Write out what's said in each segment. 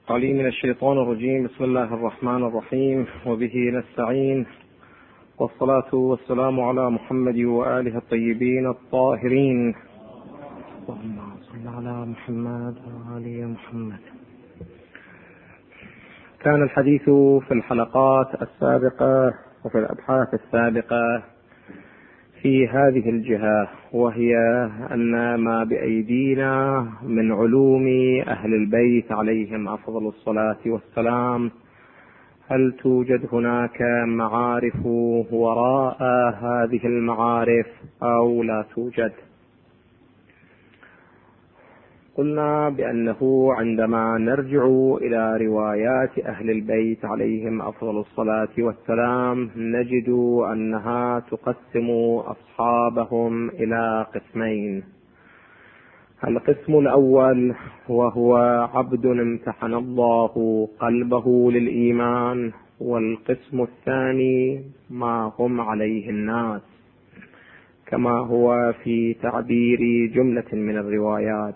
عليم من الشيطان الرجيم. بسم الله الرحمن الرحيم، وبه نستعين، والصلاة والسلام على محمد وآله الطيبين الطاهرين. اللهم صل على محمد وآل محمد. كان الحديث في الحلقات السابقة وفي الأبحاث السابقة في هذه الجهة، وهي أن ما بأيدينا من علوم أهل البيت عليهم أفضل الصلاة والسلام، هل توجد هناك معارف وراء هذه المعارف أو لا توجد؟ قلنا بأنه عندما نرجع إلى روايات أهل البيت عليهم أفضل الصلاة والسلام نجد أنها تقسم أصحابهم إلى قسمين. القسم الأول وهو عبد امتحن الله قلبه للإيمان، والقسم الثاني ما هم عليه الناس، كما هو في تعبير جملة من الروايات.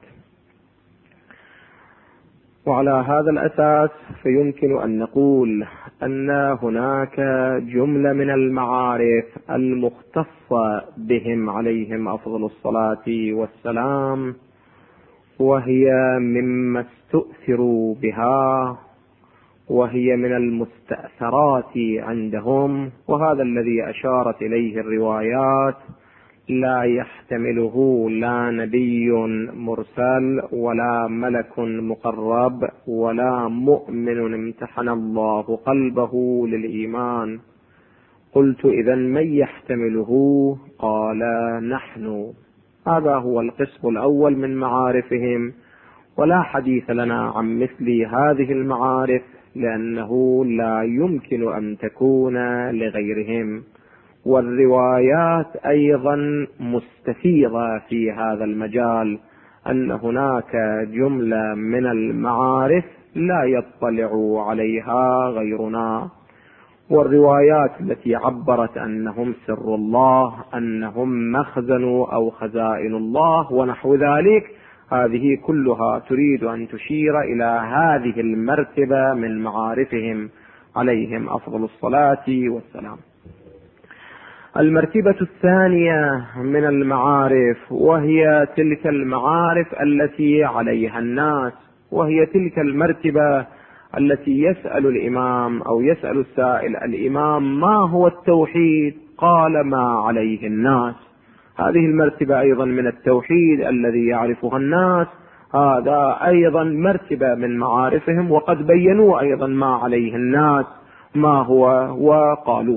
وعلى هذا الأساس فيمكن أن نقول أن هناك جملة من المعارف المختصة بهم عليهم أفضل الصلاة والسلام، وهي مما استؤثروا بها، وهي من المستأثرات عندهم، وهذا الذي أشارت إليه الروايات لا يحتمله لا نبي مرسل ولا ملك مقرب ولا مؤمن امتحن الله قلبه للإيمان. قلت إذن من يحتمله؟ قال نحن. هذا هو القسم الأول من معارفهم، ولا حديث لنا عن مثل هذه المعارف، لأنه لا يمكن أن تكون لغيرهم. والروايات أيضا مستفيضة في هذا المجال، أن هناك جملة من المعارف لا يطلع عليها غيرنا. والروايات التي عبرت أنهم سر الله، أنهم مخزن أو خزائن الله ونحو ذلك، هذه كلها تريد أن تشير إلى هذه المرتبة من معارفهم عليهم أفضل الصلاة والسلام. المرتبة الثانية من المعارف وهي تلك المعارف التي عليها الناس، وهي تلك المرتبة التي يسأل الإمام أو يسأل السائل الإمام ما هو التوحيد؟ قال ما عليه الناس. هذه المرتبة أيضا من التوحيد الذي يعرفها الناس، هذا أيضا مرتبة من معارفهم، وقد بينوا أيضا ما عليه الناس ما هو وقالوه.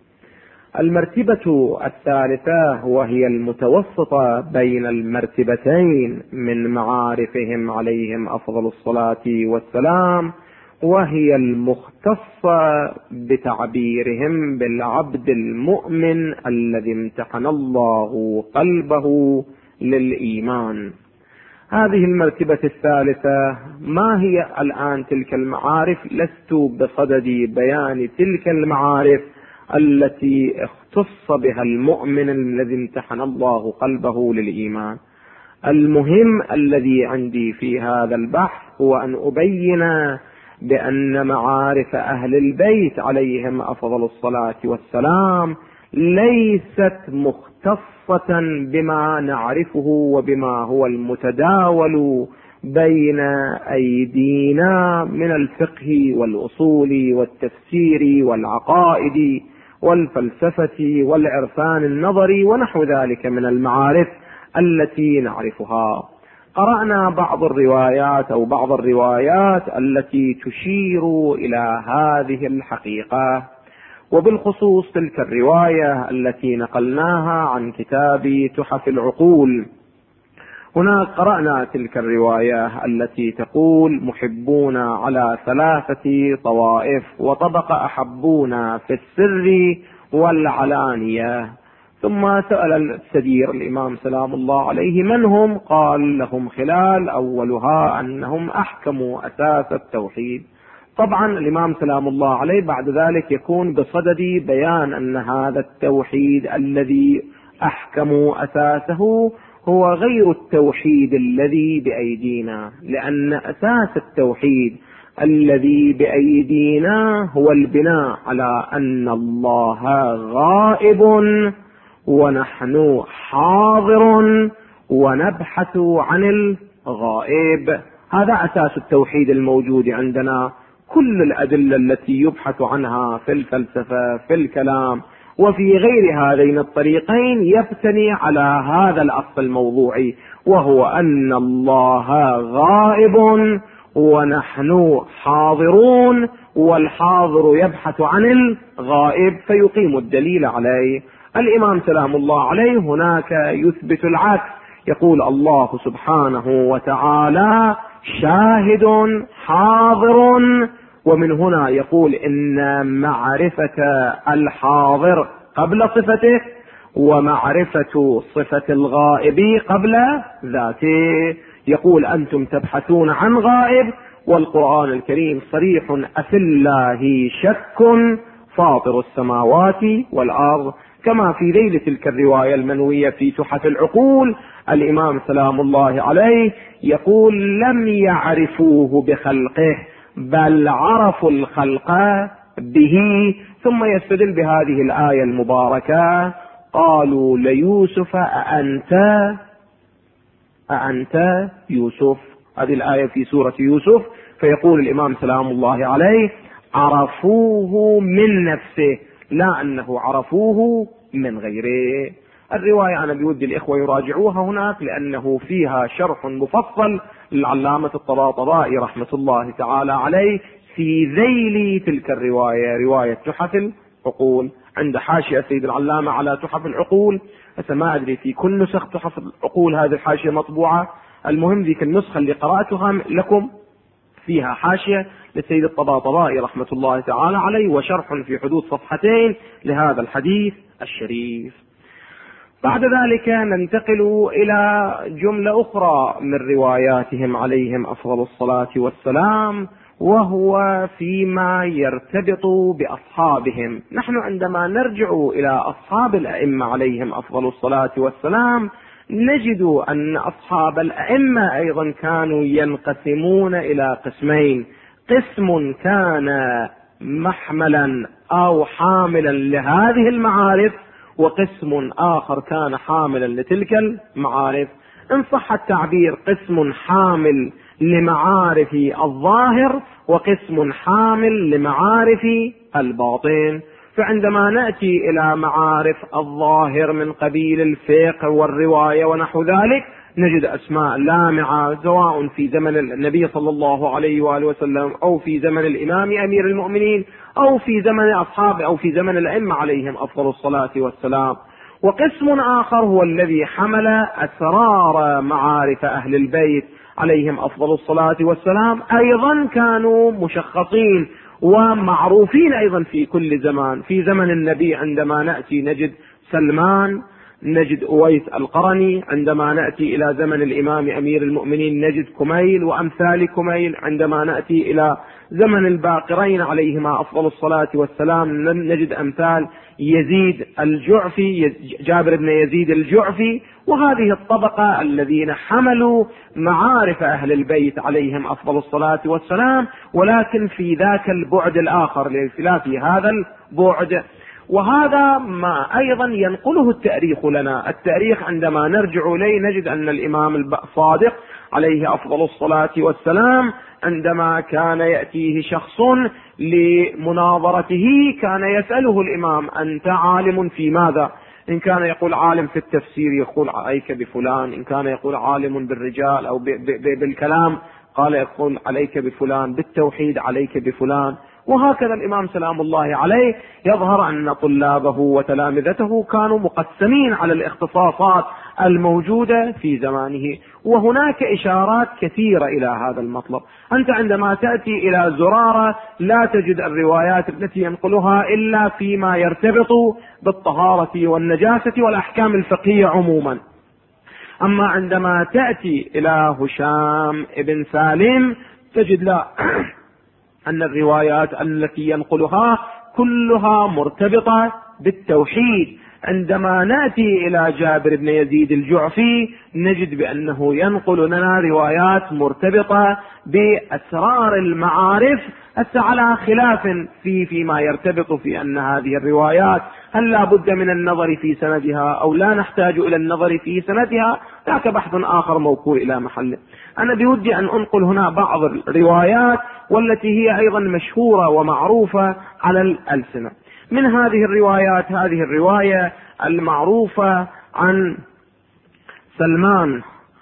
المرتبة الثالثة وهي المتوسطة بين المرتبتين من معارفهم عليهم أفضل الصلاة والسلام، وهي المختصة بتعبيرهم بالعبد المؤمن الذي امتحن الله قلبه للإيمان. هذه المرتبة الثالثة ما هي الآن تلك المعارف؟ لست بصدد بيان تلك المعارف التي اختص بها المؤمن الذي امتحن الله قلبه للإيمان. المهم الذي عندي في هذا البحث هو أن أبين بأن معارف أهل البيت عليهم أفضل الصلاة والسلام ليست مختصة بما نعرفه وبما هو المتداول بين أيدينا من الفقه والأصول والتفسير والعقائد والفلسفة والعرفان النظري ونحو ذلك من المعارف التي نعرفها. قرأنا بعض الروايات أو بعض الروايات التي تشير إلى هذه الحقيقة، وبالخصوص تلك الرواية التي نقلناها عن كتاب تحف العقول. هناك قرأنا تلك الرواية التي تقول محبون على 3 طوائف، وطبق أحبون في السر والعلانية. ثم سأل السدير الإمام سلام الله عليه من هم؟ قال لهم خلال، أولها أنهم أحكموا أساس التوحيد. طبعا الإمام سلام الله عليه بعد ذلك يكون بصدد بيان أن هذا التوحيد الذي أحكموا أساسه هو غير التوحيد الذي بأيدينا، لأن أساس التوحيد الذي بأيدينا هو البناء على أن الله غائب ونحن حاضر ونبحث عن الغائب. هذا أساس التوحيد الموجود عندنا. كل الأدلة التي يبحث عنها في الفلسفة في الكلام وفي غير هذين الطريقين يبتني على هذا الأصل الموضوعي، وهو أن الله غائب ونحن حاضرون، والحاضر يبحث عن الغائب فيقيم الدليل عليه. الإمام سلام الله عليه هناك يثبت العكس، يقول الله سبحانه وتعالى شاهد حاضر، ومن هنا يقول إن معرفة الحاضر قبل صفته ومعرفة صفة الغائب قبل ذاته. يقول أنتم تبحثون عن غائب، والقرآن الكريم صريح أفي الله شك فاطر السماوات والأرض، كما في ذيل تلك الرواية المنوية في تحف العقول. الإمام سلام الله عليه يقول لم يعرفوه بخلقه بل عرفوا الخلق به، ثم يستدل بهذه الآية المباركة قالوا ليوسف أأنت يوسف. هذه الآية في سورة يوسف. فيقول الإمام سلام الله عليه عرفوه من نفسه لا أنه عرفوه من غيره. الرواية أنا بودي الإخوة يراجعوها هناك لأنه فيها شرح مفصل للعلامة الطباطبائي رحمة الله تعالى عليه في ذيل تلك الرواية، رواية تحف العقول، عند حاشية سيد العلامة على تحف العقول. ما أدري في كل نسخ تحف العقول هذه الحاشية مطبوعة. المهم ذيك النسخة اللي قرأتها لكم فيها حاشية للسيد الطباطبائي رحمة الله تعالى عليه وشرح في حدود صفحتين لهذا الحديث الشريف. بعد ذلك ننتقل إلى جملة أخرى من رواياتهم عليهم أفضل الصلاة والسلام، وهو فيما يرتبط بأصحابهم. نحن عندما نرجع إلى أصحاب الأئمة عليهم أفضل الصلاة والسلام نجد أن أصحاب الأئمة أيضا كانوا ينقسمون إلى قسمين: قسم كان محملا أو حاملا لهذه المعارف، وقسم آخر كان حاملا لتلك المعارف. إن صح التعبير قسم حامل لمعارف الظاهر وقسم حامل لمعارف الباطن. فعندما نأتي إلى معارف الظاهر من قبيل الفقه والرواية ونحو ذلك نجد أسماء لامعة، سواء في زمن النبي صلى الله عليه وآله وسلم أو في زمن الإمام أمير المؤمنين أو في زمن أصحابه أو في زمن الأئمة عليهم أفضل الصلاة والسلام. وقسم آخر هو الذي حمل أسرار معارف أهل البيت عليهم أفضل الصلاة والسلام، أيضا كانوا مشخصين ومعروفين أيضا في كل زمان. في زمن النبي عندما نأتي نجد سلمان، نجد أويس القرني، عندما نأتي إلى زمن الإمام أمير المؤمنين نجد كميل وأمثال كميل، عندما نأتي إلى زمن الباقرين عليهما أفضل الصلاة والسلام نجد أمثال يزيد الجعفي، جابر بن يزيد الجعفي. وهذه الطبقة الذين حملوا معارف أهل البيت عليهم أفضل الصلاة والسلام، ولكن في ذاك البعد الآخر لا في هذا البعد. وهذا ما أيضا ينقله التاريخ لنا. التاريخ عندما نرجع إليه نجد أن الإمام الصادق عليه أفضل الصلاة والسلام عندما كان يأتيه شخص لمناظرته كان يسأله الإمام أنت عالم في ماذا؟ إن كان يقول عالم في التفسير يقول عليك بفلان، إن كان يقول عالم بالرجال أو بالكلام قال يقول عليك بفلان، بالتوحيد عليك بفلان. وهكذا الإمام سلام الله عليه يظهر أن طلابه وتلامذته كانوا مقسمين على الاختصاصات الموجودة في زمانه. وهناك إشارات كثيرة إلى هذا المطلب. أنت عندما تأتي إلى زرارة لا تجد الروايات التي ينقلها إلا فيما يرتبط بالطهارة والنجاسة والأحكام الفقهية عموما. أما عندما تأتي إلى هشام ابن سالم تجد لا أن الروايات التي ينقلها كلها مرتبطة بالتوحيد، عندما نأتي إلى جابر بن يزيد الجعفي نجد بأنه ينقل لنا روايات مرتبطة بأسرار المعارف، حتى على خلاف فيما يرتبط في أن هذه الروايات هل لا بد من النظر في سندها أو لا نحتاج إلى النظر في سندها، ذاك بحث آخر موكول إلى محله. أنا بودي أن أنقل هنا بعض الروايات والتي هي أيضا مشهورة ومعروفة على الألسنة. من هذه الروايات هذه الرواية المعروفة عن سلمان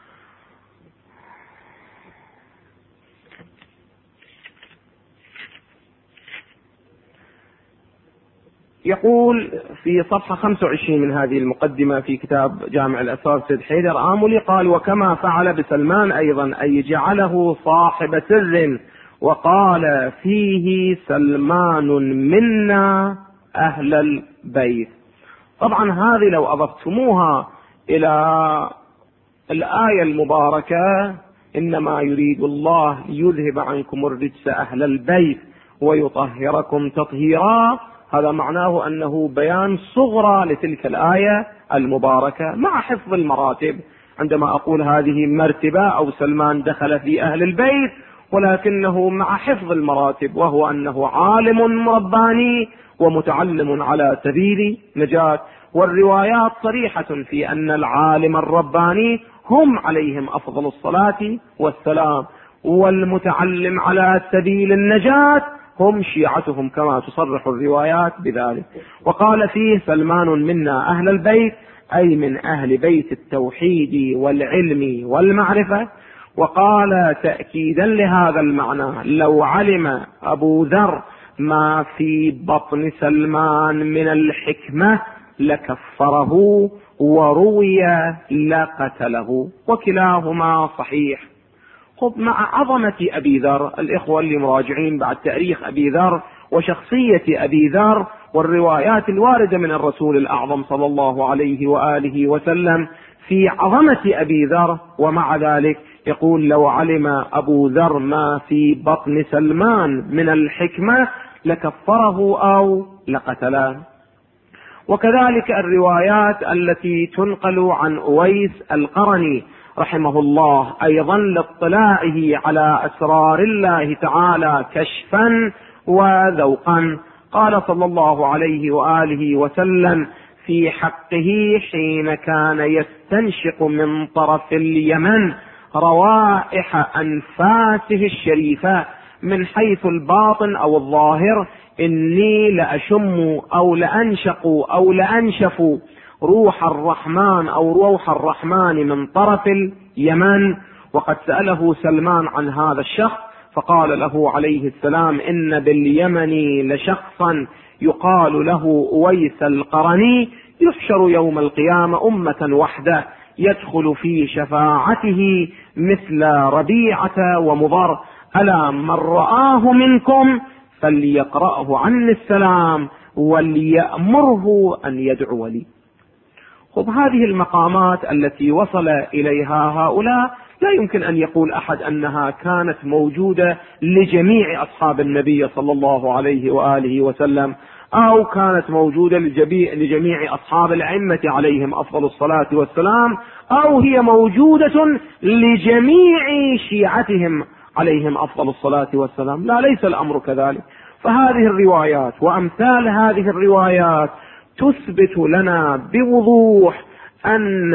يقول في صفحة 25 من هذه المقدمة في كتاب جامع الأسرار سيد حيدر آملي قال: وكما فعل بسلمان أيضا أي جعله صاحب سر وقال فيه سلمان منا أهل البيت. طبعا هذه لو أضفتموها إلى الآية المباركة إنما يريد الله ليذهب عنكم الرجس أهل البيت ويطهركم تطهيرا، هذا معناه أنه بيان صغرى لتلك الآية المباركة مع حفظ المراتب. عندما أقول هذه مرتبة أو سلمان دخل في أهل البيت، ولكنه مع حفظ المراتب، وهو أنه عالم رباني ومتعلم على سبيل نجاة. والروايات صريحة في أن العالم الرباني هم عليهم أفضل الصلاة والسلام، والمتعلم على سبيل النجاة هم شيعتهم كما تصرح الروايات بذلك. وقال فيه سلمان منا أهل البيت أي من أهل بيت التوحيد والعلم والمعرفة. وقال تأكيدا لهذا المعنى: لو علم أبو ذر ما في بطن سلمان من الحكمة لكفره وروي لقتله، وكلاهما صحيح. مع عظمة أبي ذر، الإخوة اللي مراجعين بعد تاريخ أبي ذر وشخصية أبي ذر والروايات الواردة من الرسول الأعظم صلى الله عليه وآله وسلم في عظمة أبي ذر، ومع ذلك يقول: لو علم أبو ذر ما في بطن سلمان من الحكمة لكفره أو لقتله. وكذلك الروايات التي تنقل عن أويس القرني رحمه الله أيضا لاطلاعه على أسرار الله تعالى كشفا وذوقا. قال صلى الله عليه وآله وسلم في حقه حين كان يستنشق من طرف اليمن روائح أنفاسه الشريفة من حيث الباطن أو الظاهر: إني لأشم أو لأنشق أو لأنشف روح الرحمن أو روح الرحمن من طرف اليمن. وقد سأله سلمان عن هذا الشخص فقال له عليه السلام: إن باليمن لشخصا يقال له أويس القرني يحشر يوم القيامة أمة وحده يدخل في شفاعته مثل ربيعة ومضر، ألا من رآه منكم فليقرأه عني السلام وليأمره أن يدعو لي. هذه المقامات التي وصل إليها هؤلاء لا يمكن أن يقول أحد أنها كانت موجودة لجميع أصحاب النبي صلى الله عليه وآله وسلم، أو كانت موجودة لجميع أصحاب الأئمة عليهم أفضل الصلاة والسلام، أو هي موجودة لجميع شيعتهم عليهم أفضل الصلاة والسلام. لا، ليس الأمر كذلك. فهذه الروايات وأمثال هذه الروايات تثبت لنا بوضوح أن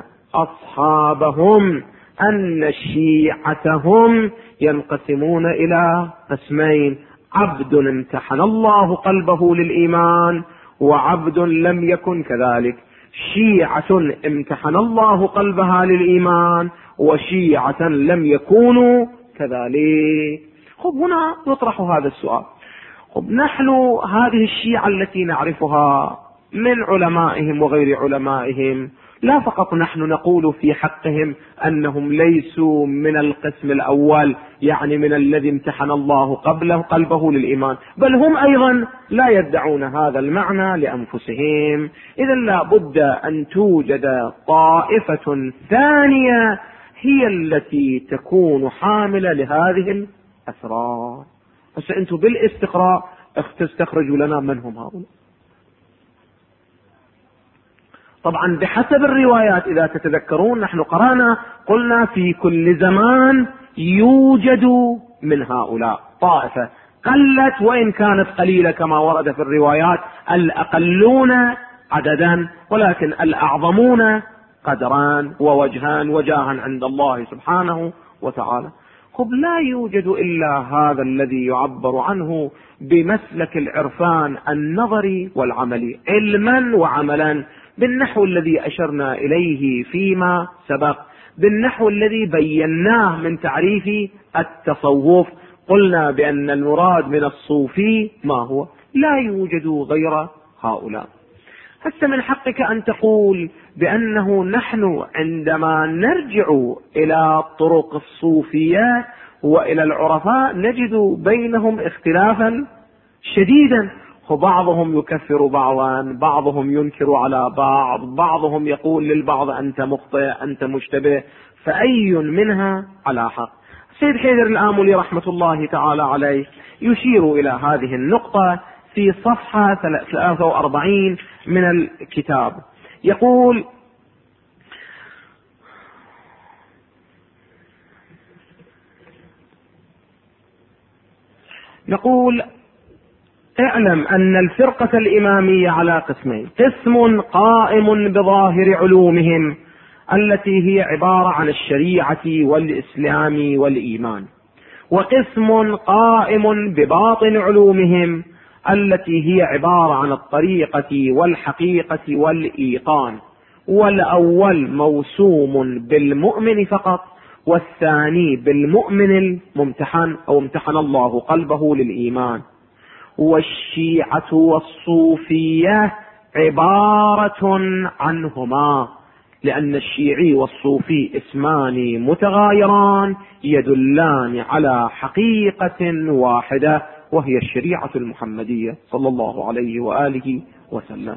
أصحابهم أن شيعتهم ينقسمون إلى قسمين: عبد امتحن الله قلبه للإيمان وعبد لم يكن كذلك. شيعة امتحن الله قلبها للإيمان وشيعة لم يكونوا كذلك. هنا يطرح هذا السؤال: نحن هذه الشيعة التي نعرفها من علمائهم وغير علمائهم، لا فقط نحن نقول في حقهم أنهم ليسوا من القسم الأول، يعني من الذي امتحن الله قلبه للإيمان، بل هم أيضا لا يدعون هذا المعنى لأنفسهم. إذن لا بد أن توجد طائفة ثانية هي التي تكون حاملة لهذه الأسرار. بس أنتم بالاستقراء تستخرجوا لنا من هم هؤلاء. طبعا بحسب الروايات، إذا تتذكرون نحن قرأنا قلنا في كل زمان يوجد من هؤلاء طائفة قلت وإن كانت قليلة كما ورد في الروايات، الأقلون عددا ولكن الأعظمون قدران ووجهان وجاها عند الله سبحانه وتعالى. لا يوجد إلا هذا الذي يعبر عنه بمسلك العرفان النظري والعملي، علما وعملا، بالنحو الذي أشرنا إليه فيما سبق، بالنحو الذي بيناه من تعريف التصوف. قلنا بأن المراد من الصوفي ما هو؟ لا يوجد غير هؤلاء. هسه من حقك أن تقول بأنه نحن عندما نرجع إلى طرق الصوفية وإلى العرفاء نجد بينهم اختلافا شديدا، بعضهم يكفر بعضا، بعضهم ينكر على بعض، بعضهم يقول للبعض أنت مخطئ أنت مشتبه، فأي منها على حق؟ سيد حيدر الآملي رحمة الله تعالى عليه يشير إلى هذه النقطة في صفحة 43 من الكتاب. يقول اعلم أن الفرقة الإمامية على قسمين: قسم قائم بظاهر علومهم التي هي عبارة عن الشريعة والإسلام والإيمان، وقسم قائم بباطن علومهم التي هي عبارة عن الطريقة والحقيقة والإيقان، والأول موسوم بالمؤمن فقط، والثاني بالمؤمن الممتحن أو امتحن الله قلبه للإيمان. والشيعة والصوفية عبارة عنهما، لأن الشيعي والصوفي اسمان متغايران يدلان على حقيقة واحدة وهي الشريعة المحمدية صلى الله عليه وآله وسلم.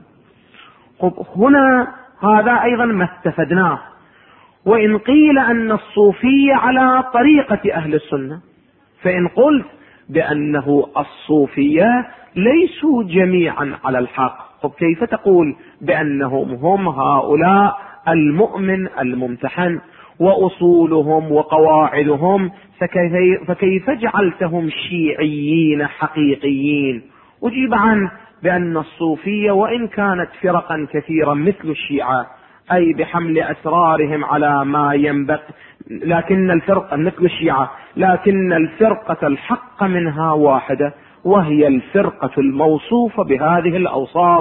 هنا هذا أيضا ما استفدناه. وإن قيل أن الصوفية على طريقة أهل السنة، فإن قلت بأنه الصوفية ليسوا جميعا على الحق، كيف تقول بأنهم هم هؤلاء المؤمن الممتحن وأصولهم وقواعدهم، فكيف جعلتهم شيعيين حقيقيين؟ أجيب عنه بأن الصوفية وإن كانت فرقا كثيرا مثل الشيعة، أي بحمل أسرارهم على ما ينبغي، لكن الفرقة مثل الشيعة، لكن الفرقة الحق منها واحدة، وهي الفرقة الموصوفة بهذه الأوصاف.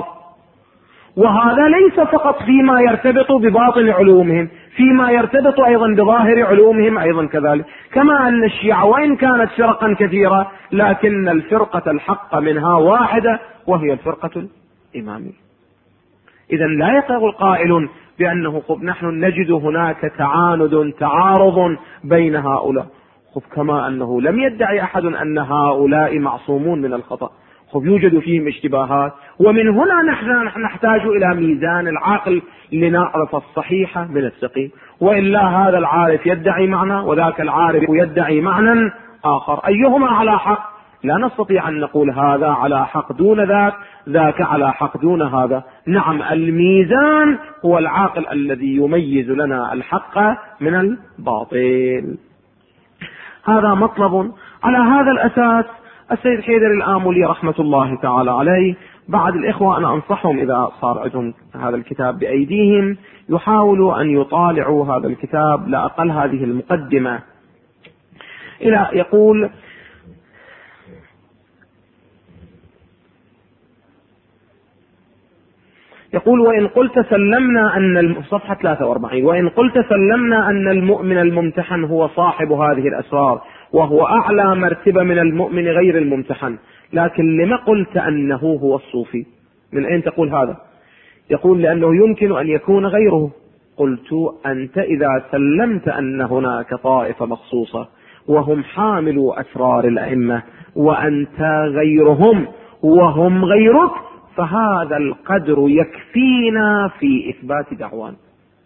وهذا ليس فقط فيما يرتبط بباطن علومهم، فيما يرتبط أيضا بظاهر علومهم أيضا كذلك، كما أن الشيعة وإن كانت فرقا كثيرة لكن الفرقة الحق منها واحدة وهي الفرقة الإمامية. إذا لا يقول قائل بأنه نحن نجد هناك تعارض بين هؤلاء، كما أنه لم يدعي أحد أن هؤلاء معصومون من الخطأ، يوجد فيهم اشتباهات. ومن هنا نحن نحتاج إلى ميزان العقل لنعرف الصحيح من السقيم، وإلا هذا العارف يدعي معنى وذاك العارف يدعي معنى آخر، أيهما على حق؟ لا نستطيع أن نقول هذا على حق دون ذاك، ذاك على حق دون هذا. نعم، الميزان هو العاقل الذي يميز لنا الحق من الباطل. هذا مطلب. على هذا الأساس السيد حيدر الآملي رحمة الله تعالى عليه، بعض الإخوة أنا أنصحهم إذا صار عندهم هذا الكتاب بأيديهم يحاولوا أن يطالعوا هذا الكتاب، لا أقل هذه المقدمة. يقول وإن قلت سلمنا أن صفحة 43 وإن قلت سلمنا أن المؤمن الممتحن هو صاحب هذه الأسرار وهو أعلى مرتبة من المؤمن غير الممتحن، لكن لما قلت أنه هو الصوفي؟ من أين تقول هذا؟ يقول لأنه يمكن أن يكون غيره. قلت أنت إذا سلمت أن هناك طائفة مخصوصة وهم حاملوا أسرار الأئمة وأنت غيرهم وهم غيرك، فهذا القدر يكفينا في إثبات دعوانا.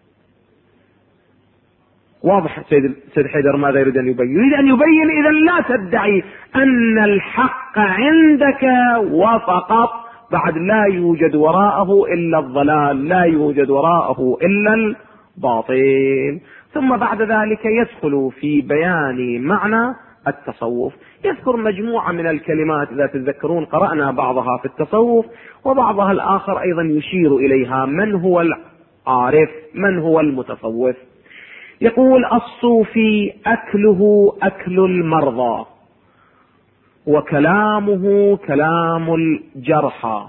واضح سيد حيدر ماذا يريد أن يبين؟ يريد أن يبين إذا لا تدعي أن الحق عندك وفقط بعد لا يوجد وراءه إلا الضلال، لا يوجد وراءه إلا الباطل. ثم بعد ذلك يدخل في بيان معنى التصوف، يذكر مجموعة من الكلمات، إذا تتذكرون قرأنا بعضها في التصوف وبعضها الآخر أيضا يشير إليها. من هو العارف؟ من هو المتصوف؟ يقول: الصوفي أكله أكل المرضى، وكلامه كلام الجرحى،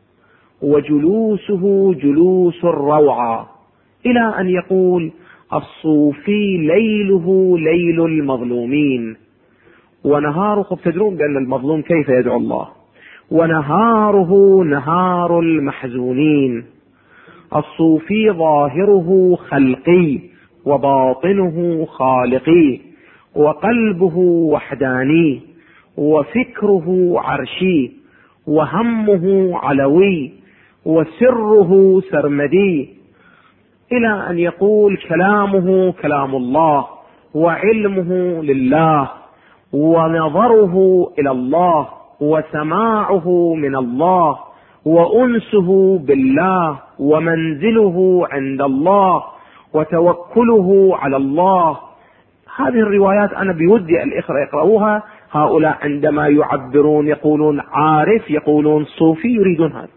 وجلوسه جلوس الروعى، إلى أن يقول: الصوفي ليله ليل المظلومين ونهاره. تدرون بأن المظلوم كيف يدعو الله. ونهاره نهار المحزونين. الصوفي ظاهره خلقي وباطنه خالقي، وقلبه وحداني، وفكره عرشي، وهمه علوي، وسره سرمدي، إلى أن يقول: كلامه كلام الله، وعلمه لله، ونظره إلى الله، وسماعه من الله، وأنسه بالله، ومنزله عند الله، وتوكله على الله. هذه الروايات أنا بودي الإخوة يقرأوها. هؤلاء عندما يعبرون يقولون عارف، يقولون صوفي، يريدون هذا.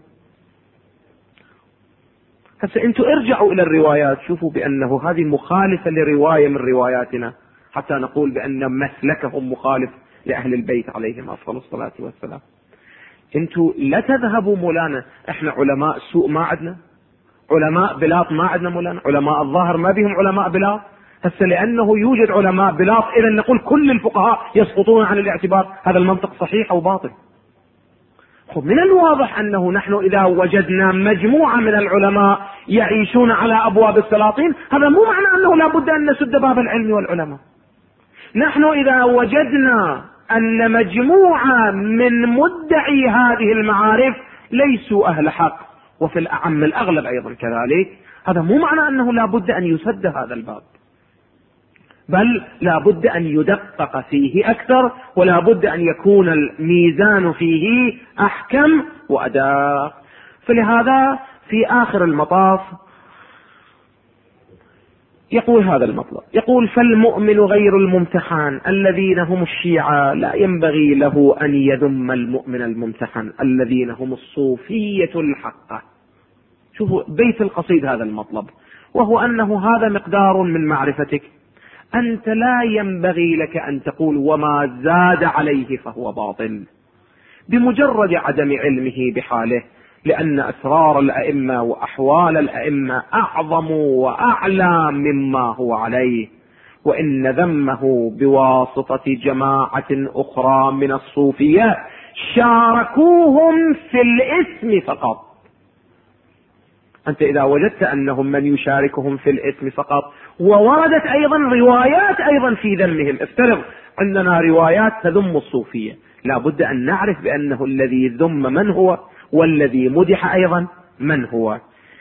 هسه انتم ارجعوا إلى الروايات، شوفوا بأنه هذه مخالفة لرواية من رواياتنا، حتى نقول بأن مسلكهم مخالف لأهل البيت عليهم أفضل الصلاة والسلام. انتم لا تذهبوا مولانا، احنا علماء سوء ما عندنا، علماء بلاط ما عندنا مولانا، علماء الظاهر ما بهم علماء بلاط. هسه لأنه يوجد علماء بلاط إذا نقول كل الفقهاء يسقطون عن الاعتبار. هذا المنطق صحيح أو باطل؟ من الواضح أنه نحن إذا وجدنا مجموعة من العلماء يعيشون على أبواب السلاطين، هذا مو معنى أنه لا بد أن نسد باب العلم والعلماء. نحن إذا وجدنا أن مجموعة من مدعي هذه المعارف ليسوا أهل حق، وفي الأعم الأغلب أيضا كذلك، هذا مو معنى أنه لا بد أن يسد هذا الباب، بل لا بد أن يدقق فيه أكثر، ولا بد أن يكون الميزان فيه أحكم وأدق. فلهذا في آخر المطاف يقول هذا المطلب، يقول: فالمؤمن غير الممتحن الذين هم الشيعة لا ينبغي له أن يذم المؤمن الممتحن الذين هم الصوفية الحقة. شوفوا بيت القصيد هذا المطلب، وهو أنه هذا مقدار من معرفتك. أنت لا ينبغي لك أن تقول وما زاد عليه فهو باطل بمجرد عدم علمه بحاله، لأن أسرار الأئمة وأحوال الأئمة أعظم وأعلى مما هو عليه، وإن ذمه بواسطة جماعة أخرى من الصوفية شاركوهم في الإثم فقط. أنت إذا وجدت أنهم من يشاركهم في الإثم فقط، ووردت أيضا روايات أيضا في ذمهم، افترض عندنا روايات تذم الصوفية، لا بد أن نعرف بأنه الذي ذم من هو، والذي مدح أيضا من هو.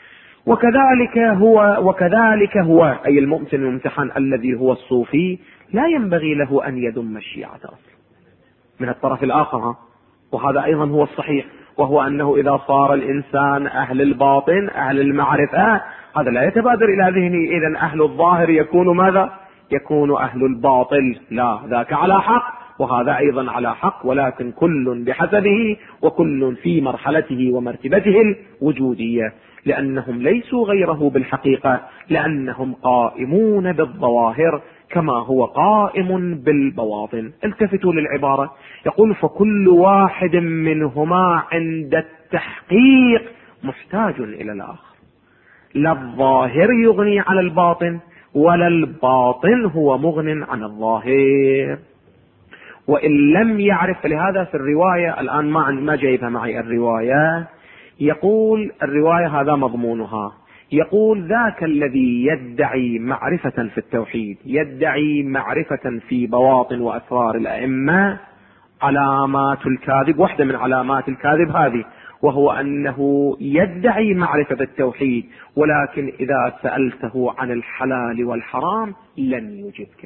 وكذلك هو أي المؤمن الممتحن الذي هو الصوفي لا ينبغي له أن يذم الشيعة أصلا من الطرف الآخر. وهذا أيضا هو الصحيح، وهو أنه إذا صار الإنسان أهل الباطن أهل المعرفة، هذا لا يتبادر إلى ذهني إذن أهل الظاهر يكون ماذا؟ يكون أهل الباطل. لا، ذاك على حق وهذا أيضا على حق، ولكن كل بحسبه وكل في مرحلته ومرتبته الوجودية، لأنهم ليسوا غيره بالحقيقة، لأنهم قائمون بالظواهر كما هو قائم بالبواطن. التفتوا للعبارة، يقول: فكل واحد منهما عند التحقيق محتاج إلى الآخر، لا الظاهر يغني على الباطن ولا الباطن هو مغن عن الظاهر. وإن لم يعرف، لهذا في الرواية الآن ما جايبها معي الرواية، يقول الرواية هذا مضمونها، يقول: ذاك الذي يدعي معرفة في التوحيد، يدعي معرفة في بواطن وأسرار الأئمة، علامات الكاذب، واحدة من علامات الكاذب هذه، وهو أنه يدعي معرفة التوحيد، ولكن إذا سألته عن الحلال والحرام لن يجبك.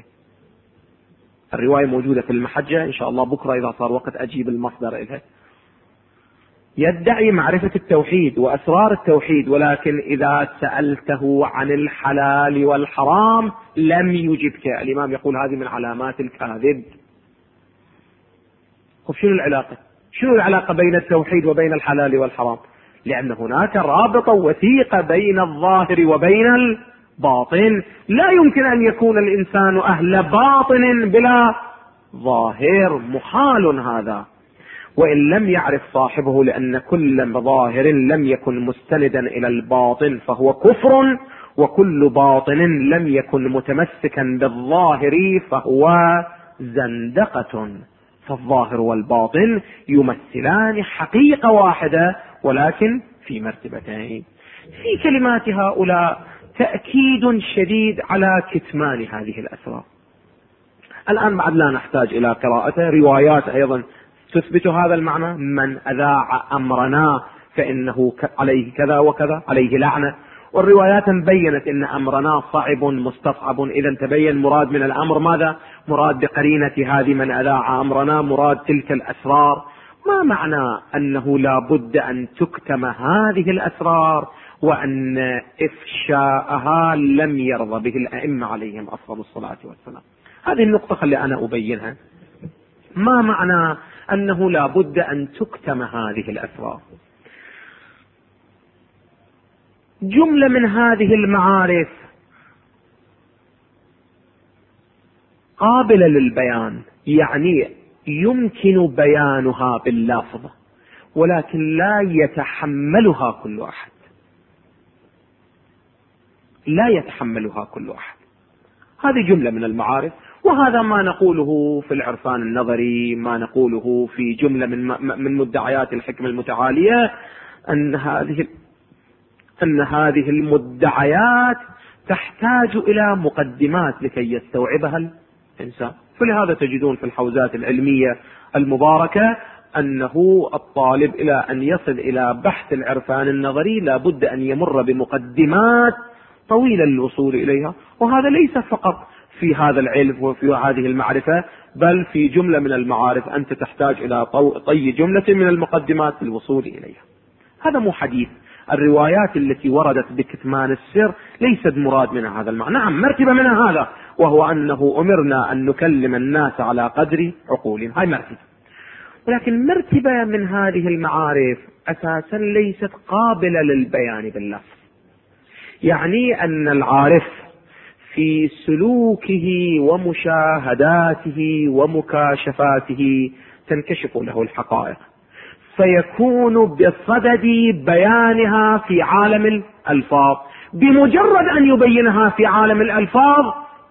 الرواية موجودة في المحجة، إن شاء الله بكرة إذا صار وقت أجيب المصدر إلها. يدعي معرفة التوحيد وأسرار التوحيد، ولكن إذا سألته عن الحلال والحرام لم يجبك. الإمام يقول هذه من علامات الكاذب. شنو العلاقة؟ شنو العلاقة بين التوحيد وبين الحلال والحرام؟ لأن هناك رابطة وثيقة بين الظاهر وبين الباطن. لا يمكن أن يكون الإنسان أهل باطن بلا ظاهر، محال هذا. وإن لم يعرف صاحبه لأن كل ظاهر لم يكن مستندا إلى الباطن فهو كفر، وكل باطن لم يكن متمسكا بالظاهر فهو زندقة. فالظاهر والباطن يمثلان حقيقة واحدة ولكن في مرتبتين. في كلمات هؤلاء تأكيد شديد على كتمان هذه الأسرار. الآن بعد لا نحتاج إلى قراءة روايات أيضا تثبت هذا المعنى. من أذاع أمرنا فإنه عليه كذا وكذا، عليه لعنة. والروايات بينت إن أمرنا صعب مستصعب. إذا تبين مراد من الأمر ماذا؟ مراد بقرينة هذه من أذاع أمرنا، مراد تلك الأسرار. ما معنى أنه لا بد أن تكتم هذه الأسرار وأن إفشاءها لم يرضى به الأئمة عليهم أفضل الصلاة والسلام؟ هذه النقطة خلي أنا أبينها. ما معنى أنه لا بد أن تكتم هذه الأسرار؟ جملة من هذه المعارف قابلة للبيان، يعني يمكن بيانها باللفظ، ولكن لا يتحملها كل أحد. لا يتحملها كل أحد. هذه جملة من المعارف، وهذا ما نقوله في العرفان النظري، ما نقوله في جملة من مدعيات الحكمة المتعالية، أن هذه المدعيات تحتاج إلى مقدمات لكي يستوعبها الإنسان. فلهذا تجدون في الحوزات العلمية المباركة أنه الطالب إلى أن يصل إلى بحث العرفان النظري لا بد أن يمر بمقدمات طويلة للوصول إليها. وهذا ليس فقط في هذا العلم وفي هذه المعرفة، بل في جملة من المعارف أنت تحتاج إلى طي جملة من المقدمات للوصول إليها. هذا مو حديث. الروايات التي وردت بكتمان السر ليست مراد منها هذا المعنى. نعم مرتبة منها هذا، وهو أنه أمرنا أن نكلم الناس على قدر عقولهم، هاي مرتبة. ولكن مرتبة من هذه المعارف أساسا ليست قابلة للبيان باللفظ. يعني أن العارف في سلوكه ومشاهداته ومكاشفاته تنكشف له الحقائق، فيكون بصدد بيانها في عالم الألفاظ. بمجرد أن يبينها في عالم الألفاظ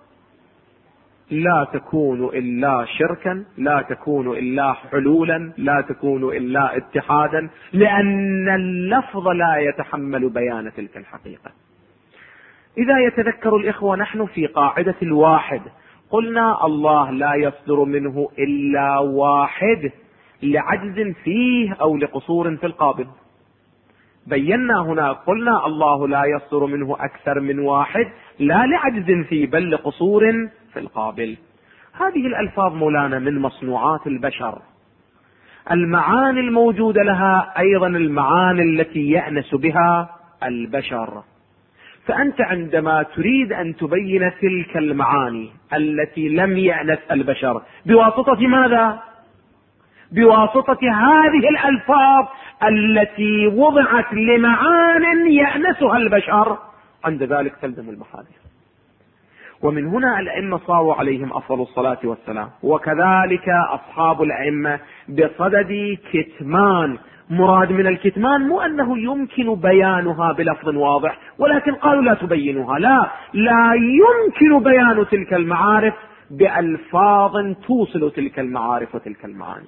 لا تكون إلا شركا، لا تكون إلا حلولا، لا تكون إلا اتحادا، لأن اللفظ لا يتحمل بيان تلك الحقيقة. إذا يتذكر الإخوة نحن في قاعدة الواحد قلنا الله لا يصدر منه إلا واحد لعجز فيه أو لقصور في القابل. بينا هنا قلنا الله لا يصدر منه أكثر من واحد لا لعجز فيه بل لقصور في القابل. هذه الألفاظ مولانا من مصنوعات البشر. المعاني الموجودة لها أيضا المعاني التي يأنس بها البشر. فأنت عندما تريد أن تبين تلك المعاني التي لم يأنس البشر بواسطة ماذا؟ بواسطة هذه الألفاظ التي وضعت لمعان يأنسها البشر، عند ذلك تلزم المحادث. ومن هنا الأئمة صاروا عليهم أفضل الصلاة والسلام، وكذلك أصحاب الأئمة بصدد كتمان. مراد من الكتمان مو أنه يمكن بيانها بلفظ واضح، ولكن قالوا لا تبينوها. لا يمكن بيان تلك المعارف بألفاظ توصل تلك المعارف وتلك المعاني.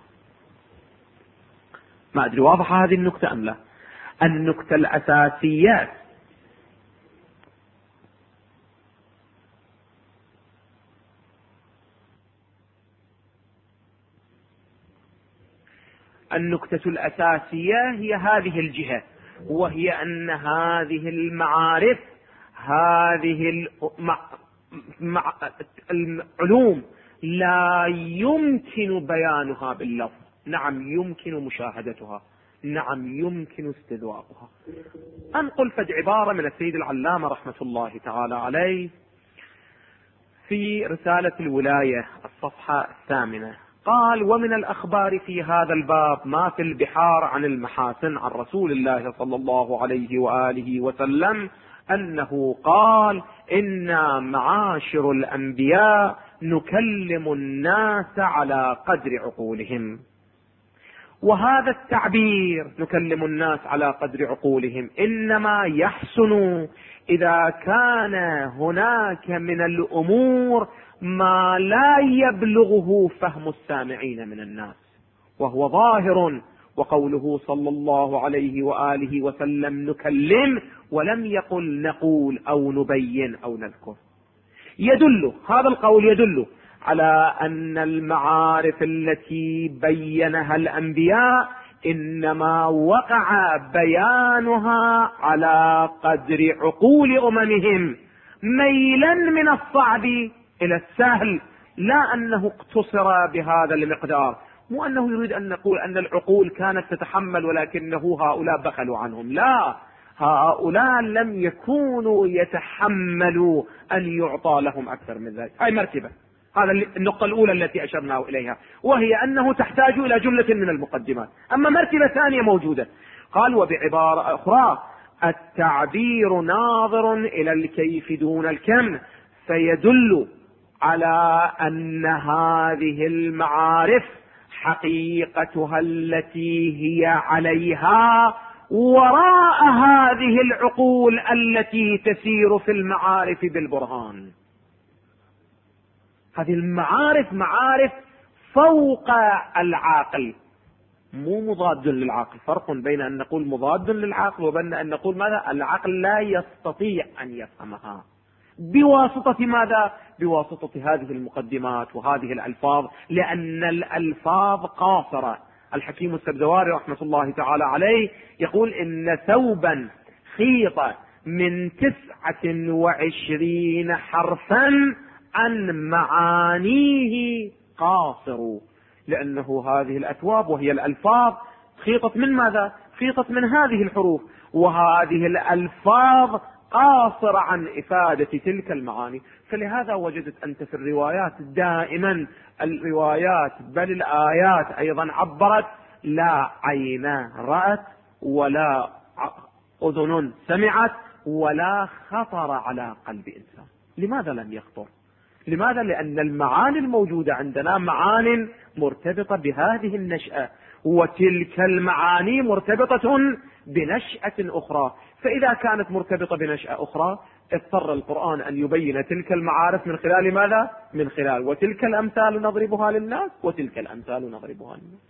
ما أدري واضحة هذه النكتة أم لا؟ النكتة الأساسية هي هذه الجهة، وهي أن هذه المعارف، هذه العلوم لا يمكن بيانها باللفظ. نعم يمكن مشاهدتها، نعم يمكن استذواقها. أنقل فد عبارة من السيد العلامة رحمة الله تعالى عليه في رسالة الولاية الصفحة 8. قال: ومن الأخبار في هذا الباب ما في البحار عن المحاسن عن رسول الله صلى الله عليه وآله وسلم أنه قال: إنا معاشر الأنبياء نكلم الناس على قدر عقولهم. وهذا التعبير نكلم الناس على قدر عقولهم إنما يحسن إذا كان هناك من الأمور ما لا يبلغه فهم السامعين من الناس، وهو ظاهر. وقوله صلى الله عليه وآله وسلم نكلم، ولم يقل نقول أو نبين أو نذكر، يدل هذا القول يدل على أن المعارف التي بينها الأنبياء إنما وقع بيانها على قدر عقول أممهم، ميلا من الصعب إلى السهل، لا أنه اقتصر بهذا المقدار. مو أنه يريد أن نقول أن العقول كانت تتحمل ولكنه هؤلاء بخلوا عنهم، لا، هؤلاء لم يكونوا يتحملوا أن يعطى لهم أكثر من ذلك. هاي مرتبة، هذا النقطة الأولى التي أشرنا إليها، وهي أنه تحتاج إلى جملة من المقدمات. أما مرتبة ثانية موجودة، قال: وبعبارة أخرى التعبير ناظر إلى الكيف دون الكم، فيدل على أن هذه المعارف حقيقتها التي هي عليها وراء هذه العقول التي تسير في المعارف بالبرهان. هذه المعارف معارف فوق العاقل، مو مضاد للعقل. فرق بين أن نقول مضاد للعقل وبين أن نقول ماذا؟ العقل لا يستطيع أن يفهمها. بواسطة ماذا؟ بواسطة هذه المقدمات وهذه الألفاظ، لأن الألفاظ قاصرة. الحكيم السبزواري رحمة الله تعالى عليه يقول: إن ثوبا خيط من 29 حرفا عن معانيه قاصر، لأنه هذه الأثواب وهي الألفاظ خيطت من ماذا؟ خيطت من هذه الحروف، وهذه الألفاظ قاصرة عن إفادة تلك المعاني. فلهذا وجدت أنت في الروايات دائما الروايات بل الآيات أيضا عبرت: لا عين رأت ولا أذن سمعت ولا خطر على قلب إنسان. لماذا لم يخطر؟ لماذا؟ لأن المعاني الموجودة عندنا معاني مرتبطة بهذه النشأة، وتلك المعاني مرتبطة بنشأة أخرى. فإذا كانت مرتبطة بنشأة أخرى اضطر القرآن أن يبين تلك المعارف من خلال ماذا؟ من خلال وتلك الأمثال نضربها للناس وتلك الأمثال نضربها للناس.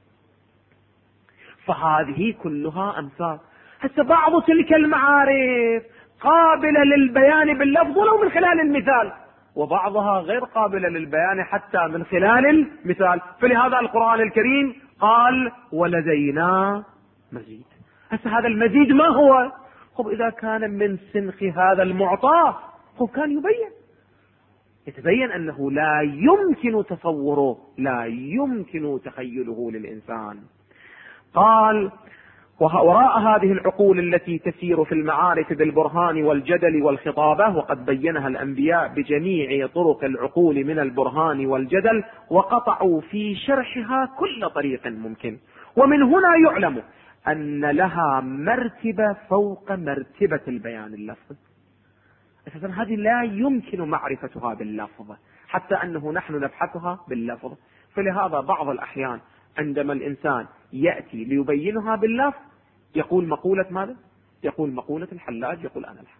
فهذه كلها أمثال. حتى بعض تلك المعارف قابلة للبيان باللفظ ولو من خلال المثال، وبعضها غير قابلة للبيان حتى من خلال المثال. فلهذا القرآن الكريم قال: ولدينا مزيد. هذا المزيد ما هو؟ إذا كان من سنخ هذا المعطى كان يتبين أنه لا يمكن تصوره، لا يمكن تخيله للإنسان. قال: وراء هذه العقول التي تسير في المعارف بالبرهان والجدل والخطابة، وقد بينها الأنبياء بجميع طرق العقول من البرهان والجدل، وقطعوا في شرحها كل طريق ممكن. ومن هنا يعلم أن لها مرتبة فوق مرتبة البيان اللفظي. أساسا هذه لا يمكن معرفتها باللفظ، حتى أنه نحن نبحثها باللفظ. فلهذا بعض الأحيان عندما الإنسان يأتي ليبينها باللفظ يقول مقولة ماذا؟ يقول مقولة الحلاج، يقول أنا الحق.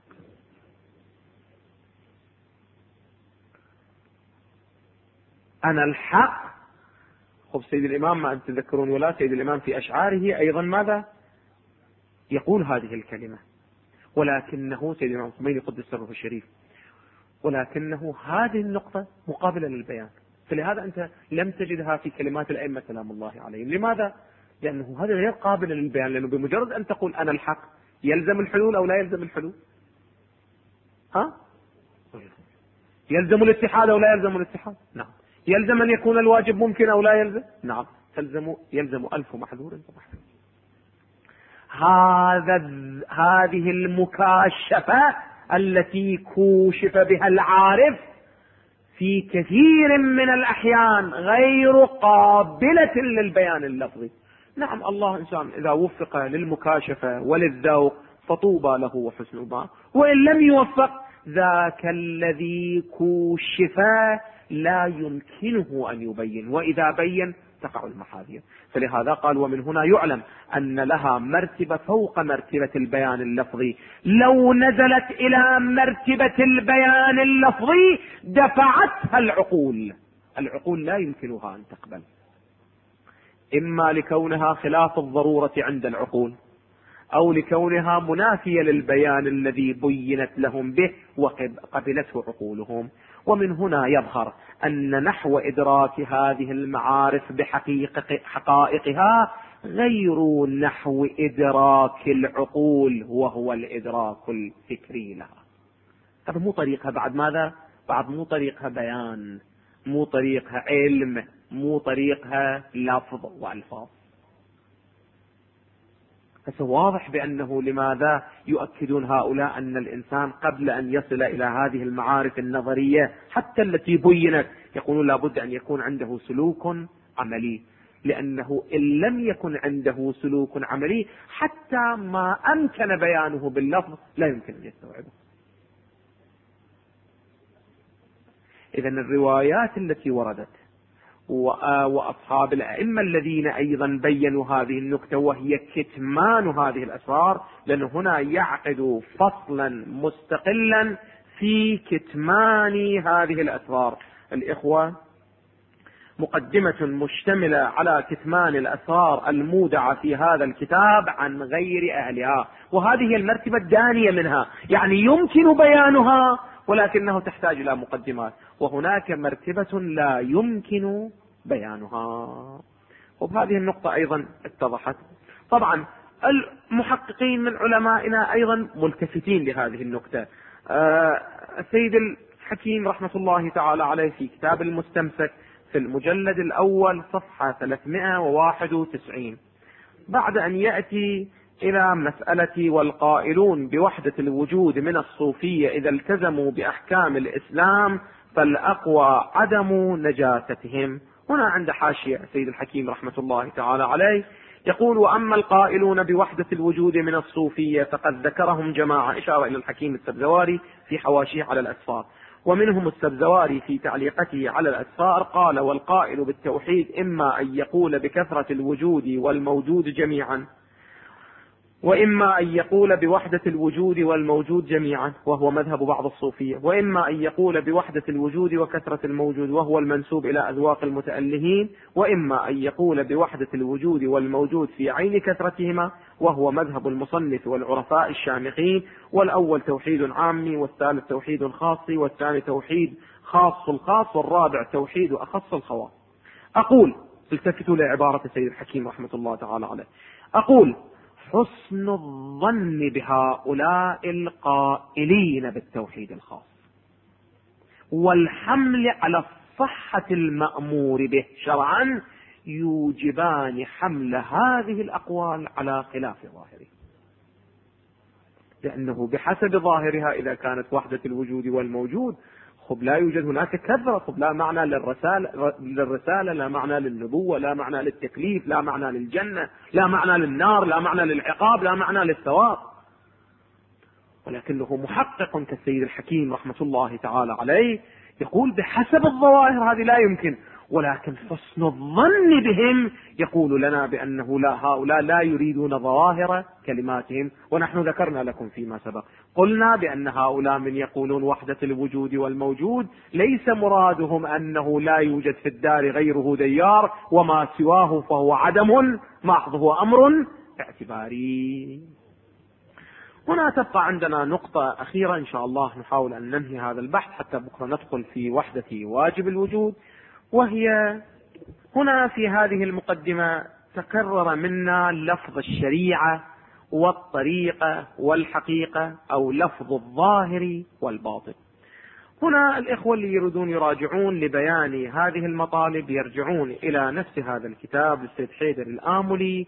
أنا الحق. سيد الإمام ما أنت تذكرون ولا سيد الإمام في أشعاره أيضا ماذا؟ يقول هذه الكلمة، ولكنه سيد الإمام الخميني قدس سره الشريف، ولكنه هذه النقطة مقابلة للبيان. فلهذا أنت لم تجدها في كلمات الأئمة سلام الله عليهم. لماذا؟ لأنه هذا غير قابل للبيان، لأنه بمجرد أن تقول أنا الحق يلزم الحلول أو لا يلزم الحلول؟ يلزم الاتحاد أو لا يلزم الاتحاد؟ نعم. يلزم أن يكون الواجب ممكن أو لا يلزم؟ نعم. يلزم 1000 محذور ومحذور. هذه المكاشفة التي كوشف بها العارف في كثير من الأحيان غير قابلة للبيان اللفظي. نعم، الله إنسان إذا وفق للمكاشفة وللذوق فطوبى له وحسن ما، وإن لم يوفق ذاك الذي كوشف لا يمكنه أن يبين، وإذا بين تقع المحاذير. فلهذا قال: ومن هنا يعلم أن لها مرتبة فوق مرتبة البيان اللفظي، لو نزلت إلى مرتبة البيان اللفظي دفعتها العقول لا يمكنها أن تقبل، إما لكونها خلاف الضرورة عند العقول، أو لكونها منافية للبيان الذي بينت لهم به وقبلته عقولهم. ومن هنا يظهر أن نحو إدراك هذه المعارف بحقائقها غير نحو إدراك العقول، وهو الإدراك الفكري لها. هذا مو طريقها بعد ماذا؟ بعد مو طريقها بيان، مو طريقها علم، مو طريقها لفظ وألفاظ. فواضح بأنه لماذا يؤكدون هؤلاء أن الإنسان قبل أن يصل إلى هذه المعارف النظرية حتى التي بينت يقولون لابد أن يكون عنده سلوك عملي، لأنه إن لم يكن عنده سلوك عملي حتى ما أمكن بيانه باللفظ لا يمكن أن يستوعبه. إذن الروايات التي وردت وأصحاب الأئمة الذين أيضا بيّنوا هذه النكتة وهي كتمان هذه الأسرار، لأن هنا يعقد فصلا مستقلا في كتمان هذه الأسرار. الإخوة، مقدمة مشتملة على كتمان الأسرار المودعة في هذا الكتاب عن غير أهلها، وهذه المرتبة الدانية منها، يعني يمكن بيانها ولكنه تحتاج إلى مقدمات، وهناك مرتبة لا يمكن بيانها. وبهذه النقطة أيضا اتضحت. طبعا المحققين من علمائنا أيضا ملتفتين لهذه النقطة. السيد الحكيم رحمة الله تعالى عليه في كتاب المستمسك في المجلد الأول صفحة 391 بعد أن يأتي إلى مسألة والقائلون بوحدة الوجود من الصوفية إذا التزموا بأحكام الإسلام فالأقوى عدم نجاستهم، هنا عند حاشية السيد الحكيم رحمة الله تعالى عليه يقول: وأما القائلون بوحدة الوجود من الصوفية فقد ذكرهم جماعة، إشارة إلى الحكيم السبزواري في حواشيه على الأسفار، ومنهم السبزواري في تعليقته على الأسفار قال: والقائل بالتوحيد إما أن يقول بكثرة الوجود والموجود جميعا، وإما أن يقول بوحدة الوجود والموجود جميعا وهو مذهب بعض الصوفية، وإما أن يقول بوحدة الوجود وكثرة الموجود وهو المنسوب إلى أذواق المتألهين، وإما أن يقول بوحدة الوجود والموجود في عين كثرتهما وهو مذهب المصنف والعرفاء الشامخين، والأول توحيد عامي، والثالث توحيد خاصي، والثاني توحيد خاص الخاص، والرابع توحيد أخص الخواص. أقول، التفتوا لعبارة السيد الحكيم رحمة الله تعالى عليه، أقول: حسن الظن بهؤلاء القائلين بالتوحيد الخاص والحمل على الصحة المأمور به شرعا يوجبان حمل هذه الأقوال على خلاف ظاهره، لأنه بحسب ظاهرها إذا كانت وحدة الوجود والموجود خب لا يوجد هناك كثرة، خب لا معنى للرسالة، لا معنى للنبوة، لا معنى للتكليف، لا معنى للجنة، لا معنى للنار، لا معنى للعقاب، لا معنى للثواب. ولكنه محقق كالسيد الحكيم رحمة الله تعالى عليه يقول بحسب الظواهر هذه لا يمكن، ولكن حسن الظن بهم يقول لنا بأنه لا، هؤلاء لا يريدون ظواهر كلماتهم. ونحن ذكرنا لكم فيما سبق قلنا بأن هؤلاء من يقولون وحدة الوجود والموجود ليس مرادهم أنه لا يوجد في الدار غيره ديار وما سواه فهو عدم محضه أمر اعتباري. هنا تبقى عندنا نقطة أخيرة إن شاء الله نحاول أن ننهي هذا البحث حتى بكرة ندخل في وحدة واجب الوجود، وهي هنا في هذه المقدمة تكرر منا لفظ الشريعة والطريقة والحقيقة أو لفظ الظاهر والباطن. هنا الإخوة اللي يريدون يراجعون لبيان هذه المطالب يرجعون إلى نفس هذا الكتاب للسيد حيدر الآملي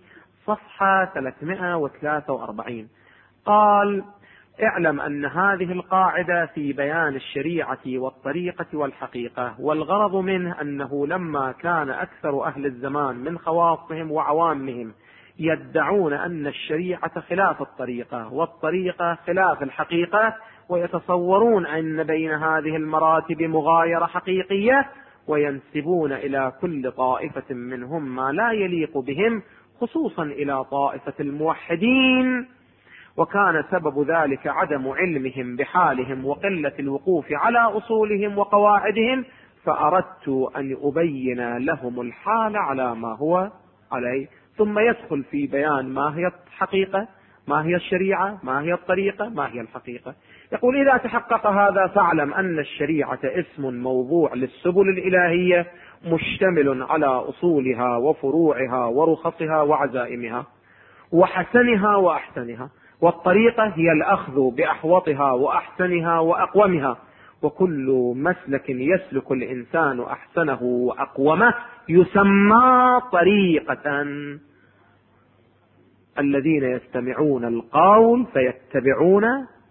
صفحة 343. قال: اعلم أن هذه القاعدة في بيان الشريعة والطريقة والحقيقة، والغرض منه أنه لما كان أكثر أهل الزمان من خواصهم وعوامهم يدعون أن الشريعة خلاف الطريقة والطريقة خلاف الحقيقة، ويتصورون أن بين هذه المراتب مغايرة حقيقية، وينسبون إلى كل طائفة منهم ما لا يليق بهم، خصوصا إلى طائفة الموحدين، وكان سبب ذلك عدم علمهم بحالهم وقلة الوقوف على أصولهم وقواعدهم، فأردت أن أبين لهم الحال على ما هو عليه، ثم يدخل في بيان ما هي الحقيقة، ما هي الشريعة، ما هي الطريقة، ما هي الحقيقة. يقول: إذا تحقق هذا فاعلم أن الشريعة اسم موضوع للسبل الإلهية، مشتمل على أصولها وفروعها ورخصها وعزائمها وحسنها وأحسنها، والطريقة هي الأخذ بأحوطها وأحسنها وأقومها، وكل مسلك يسلك الإنسان أحسنه وأقومه يسمى طريقة. الذين يستمعون القول فيتبعون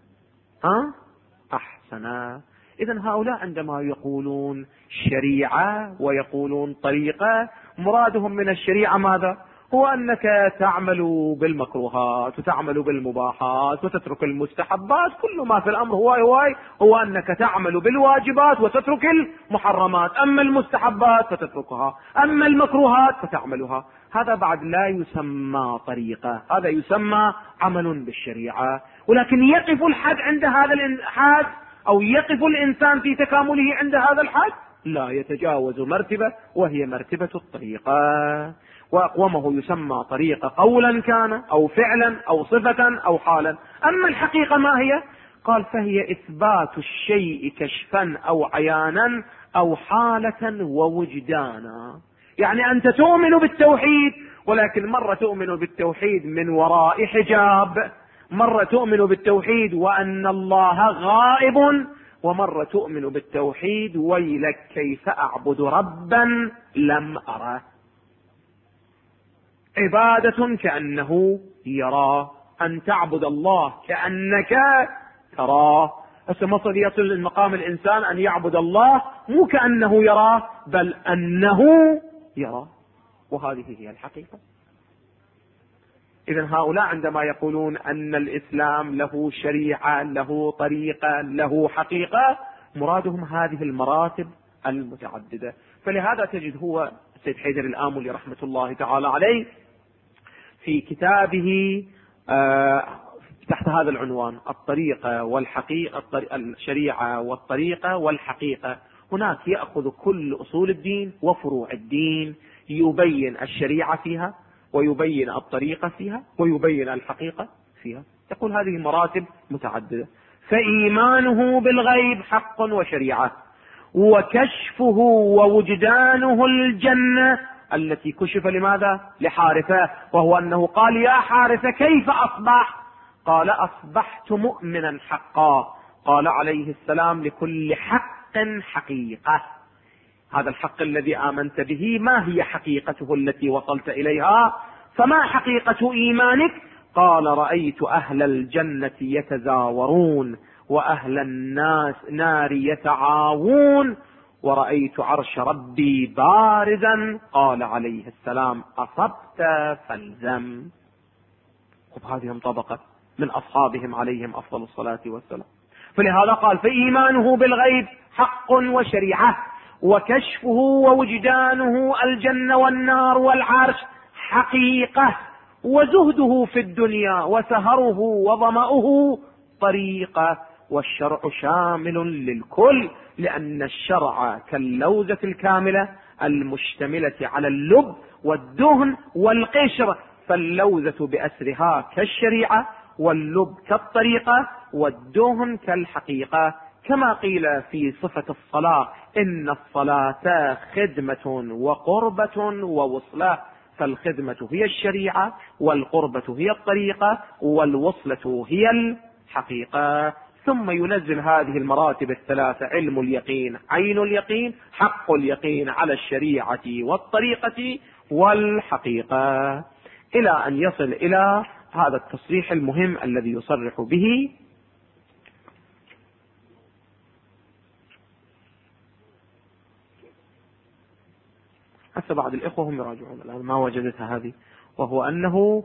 أحسنا. إذن هؤلاء عندما يقولون شريعة ويقولون طريقة، مرادهم من الشريعة ماذا؟ هو أنك تعمل بالمكروهات وتعمل بالمباحات وتترك المستحبات. كل ما في الأمر هو أنك تعمل بالواجبات وتترك المحرمات، أما المستحبات فتتركها، أما المكروهات فتعملها. هذا بعد لا يسمى طريقة، هذا يسمى عمل بالشريعة. ولكن يقف الحد عند هذا الحد، أو يقف الإنسان في تكامله عند هذا الحد، لا يتجاوز مرتبة، وهي مرتبة الطريقة، وأقومه يسمى طريقة قولا كان أو فعلا أو صفة أو حالا. أما الحقيقة ما هي؟ قال: فهي إثبات الشيء كشفا أو عيانا أو حالة ووجدانا. يعني أنت تؤمن بالتوحيد، ولكن مرة تؤمن بالتوحيد من وراء حجاب، مرة تؤمن بالتوحيد وأن الله غائب، ومرة تؤمن بالتوحيد ويلك كيف أعبد ربا لم أره. عبادة كأنه يرى، أن تعبد الله كأنك تراه. مصر يصل للمقام الإنسان أن يعبد الله مو كأنه يراه، بل أنه يرى، وهذه هي الحقيقة. إذن هؤلاء عندما يقولون أن الإسلام له شريعة، له طريقة، له حقيقة، مرادهم هذه المراتب المتعددة. فلهذا تجد هو السيد حيدر الآملي رحمة الله تعالى عليه في كتابه تحت هذا العنوان: الطريقة والحقيقة، الشريعة والطريقة والحقيقة، هناك يأخذ كل أصول الدين وفروع الدين، يبين الشريعة فيها، ويبين الطريقة فيها، ويبين الحقيقة فيها. يقول هذه مراتب متعددة. فإيمانه بالغيب حق وشريعة، وكشفه ووجدانه الجنة التي كشف لماذا؟ لحارثة، وهو أنه قال: يا حارثة كيف أصبح؟ قال: أصبحت مؤمنا حقا. قال عليه السلام: لكل حق حقيقة. هذا الحق الذي آمنت به ما هي حقيقته التي وصلت إليها؟ فما حقيقة إيمانك؟ قال: رأيت أهل الجنة يتزاورون، وأهل النار يتعاوون، ورأيت عرش ربي بارزا. قال عليه السلام: أصبت فالزم. هذه انطبقت من أصحابهم عليهم أفضل الصلاة والسلام. فلهذا قال: فإيمانه بالغيب حق وشريعة، وكشفه ووجدانه الجنة والنار والعرش حقيقة، وزهده في الدنيا وسهره وظمأه طريقة، والشرع شامل للكل، لأن الشرع كاللوزة الكاملة المشتملة على اللب والدهن والقشر، فاللوزة بأسرها كالشريعة، واللب كالطريقة، والدهن كالحقيقة. كما قيل في صفة الصلاة: إن الصلاة خدمة وقربة ووصلة. فالخدمة هي الشريعة، والقربة هي الطريقة، والوصلة هي الحقيقة. ثم ينزل هذه المراتب الثلاثة: علم اليقين، عين اليقين، حق اليقين، على الشريعة والطريقة والحقيقة. إلى أن يصل إلى هذا التصريح المهم الذي يصرح به: حتى بعض الإخوة هم يراجعون الآن ما وجدتها هذه، وهو أنه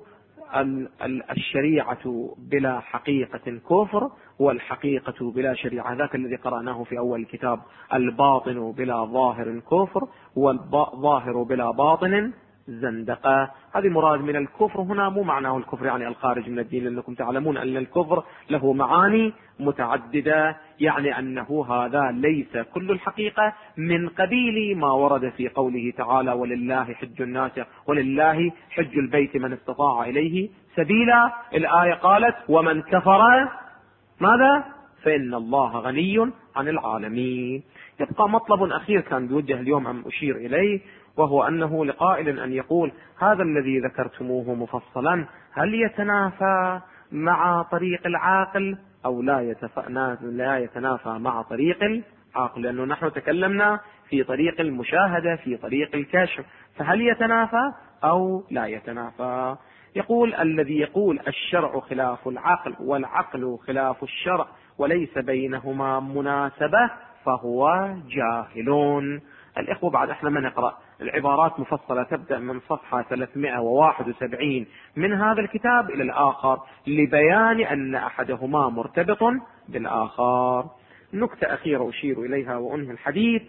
الشريعة بلا حقيقة كفر، والحقيقة بلا شريعة، ذاك الذي قرأناه في أول الكتاب: الباطن بلا ظاهر كفر، والظاهر بلا باطن زندقة. هذه مراد من الكفر هنا، مو معناه الكفر يعني الخارج من الدين، لأنكم تعلمون أن الكفر له معاني متعددة، يعني أنه هذا ليس كل الحقيقة من قبيل ما ورد في قوله تعالى: ولله حج الناس ولله حج البيت من استطاع إليه سبيلا. الآية قالت: ومن كفر ماذا؟ فإن الله غني عن العالمين. يبقى مطلب أخير كان بوجه اليوم أن أشير إليه، وهو أنه لقائل أن يقول: هذا الذي ذكرتموه مفصلا هل يتنافى مع طريق العاقل أو لا يتنافى مع طريق العاقل؟ لأنه نحن تكلمنا في طريق المشاهدة، في طريق الكشف، فهل يتنافى أو لا يتنافى؟ يقول: الذي يقول الشرع خلاف العقل والعقل خلاف الشرع وليس بينهما مناسبة فهو جاهل. الإخوة بعد احنا ما نقرأ العبارات مفصلة تبدأ من صفحة 371 من هذا الكتاب إلى الآخر لبيان أن أحدهما مرتبط بالآخر. نكتة أخيرة أشير إليها وأنهي الحديث،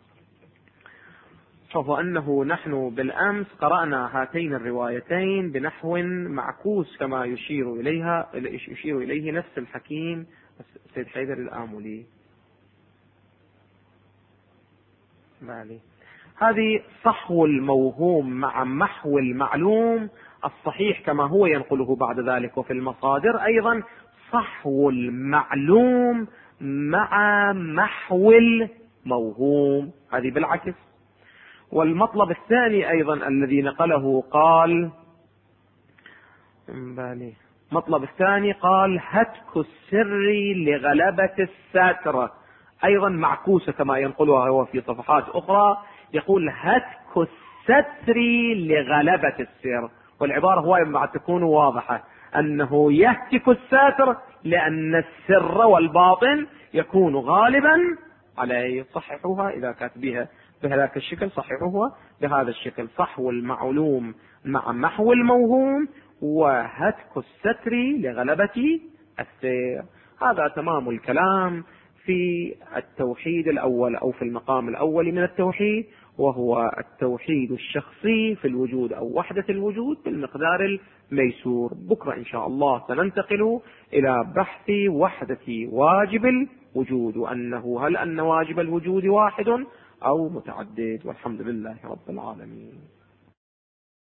فهو أنه نحن بالأمس قرأنا هاتين الروايتين بنحو معكوس كما يشير إليه نفس الحكيم سيد حيدر الآملي. هذه صحو الموهوم مع محو المعلوم الصحيح كما هو ينقله بعد ذلك، وفي المصادر أيضا صحو المعلوم مع محو الموهوم، هذه بالعكس. والمطلب الثاني أيضا الذي نقله قال: مطلب الثاني قال: هتك السر لغلبة الستر، أيضا معكوسة كما ينقلها هو في صفحات أخرى، يقول: هتك الستر لغلبة السر، والعبارة هو بعد تكون واضحة أنه يهتك الستر لأن السر والباطن يكون غالبا عليه. صححوها إذا كانت بها بهذاك الشكل، صححوها بهذا الشكل: صحو المعلوم مع محو الموهوم وهتك الستر لغلبة السير. هذا تمام الكلام في التوحيد الأول أو في المقام الأول من التوحيد، وهو التوحيد الشخصي في الوجود أو وحدة الوجود بالمقدار الميسور. بكرة إن شاء الله سننتقل إلى بحث وحدة واجب الوجود، وأنه هل أن واجب الوجود واحد أو متعدد، والحمد لله رب العالمين.